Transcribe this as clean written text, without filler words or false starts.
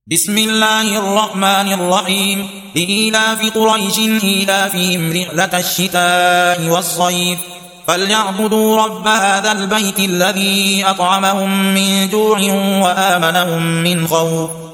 بسم الله الرحمن الرحيم. لإيلاف قريش إيلافهم رحلة الشتاء والصيف فليعبدوا رب هذا البيت الذي أطعمهم من جوع وآمنهم من خوف.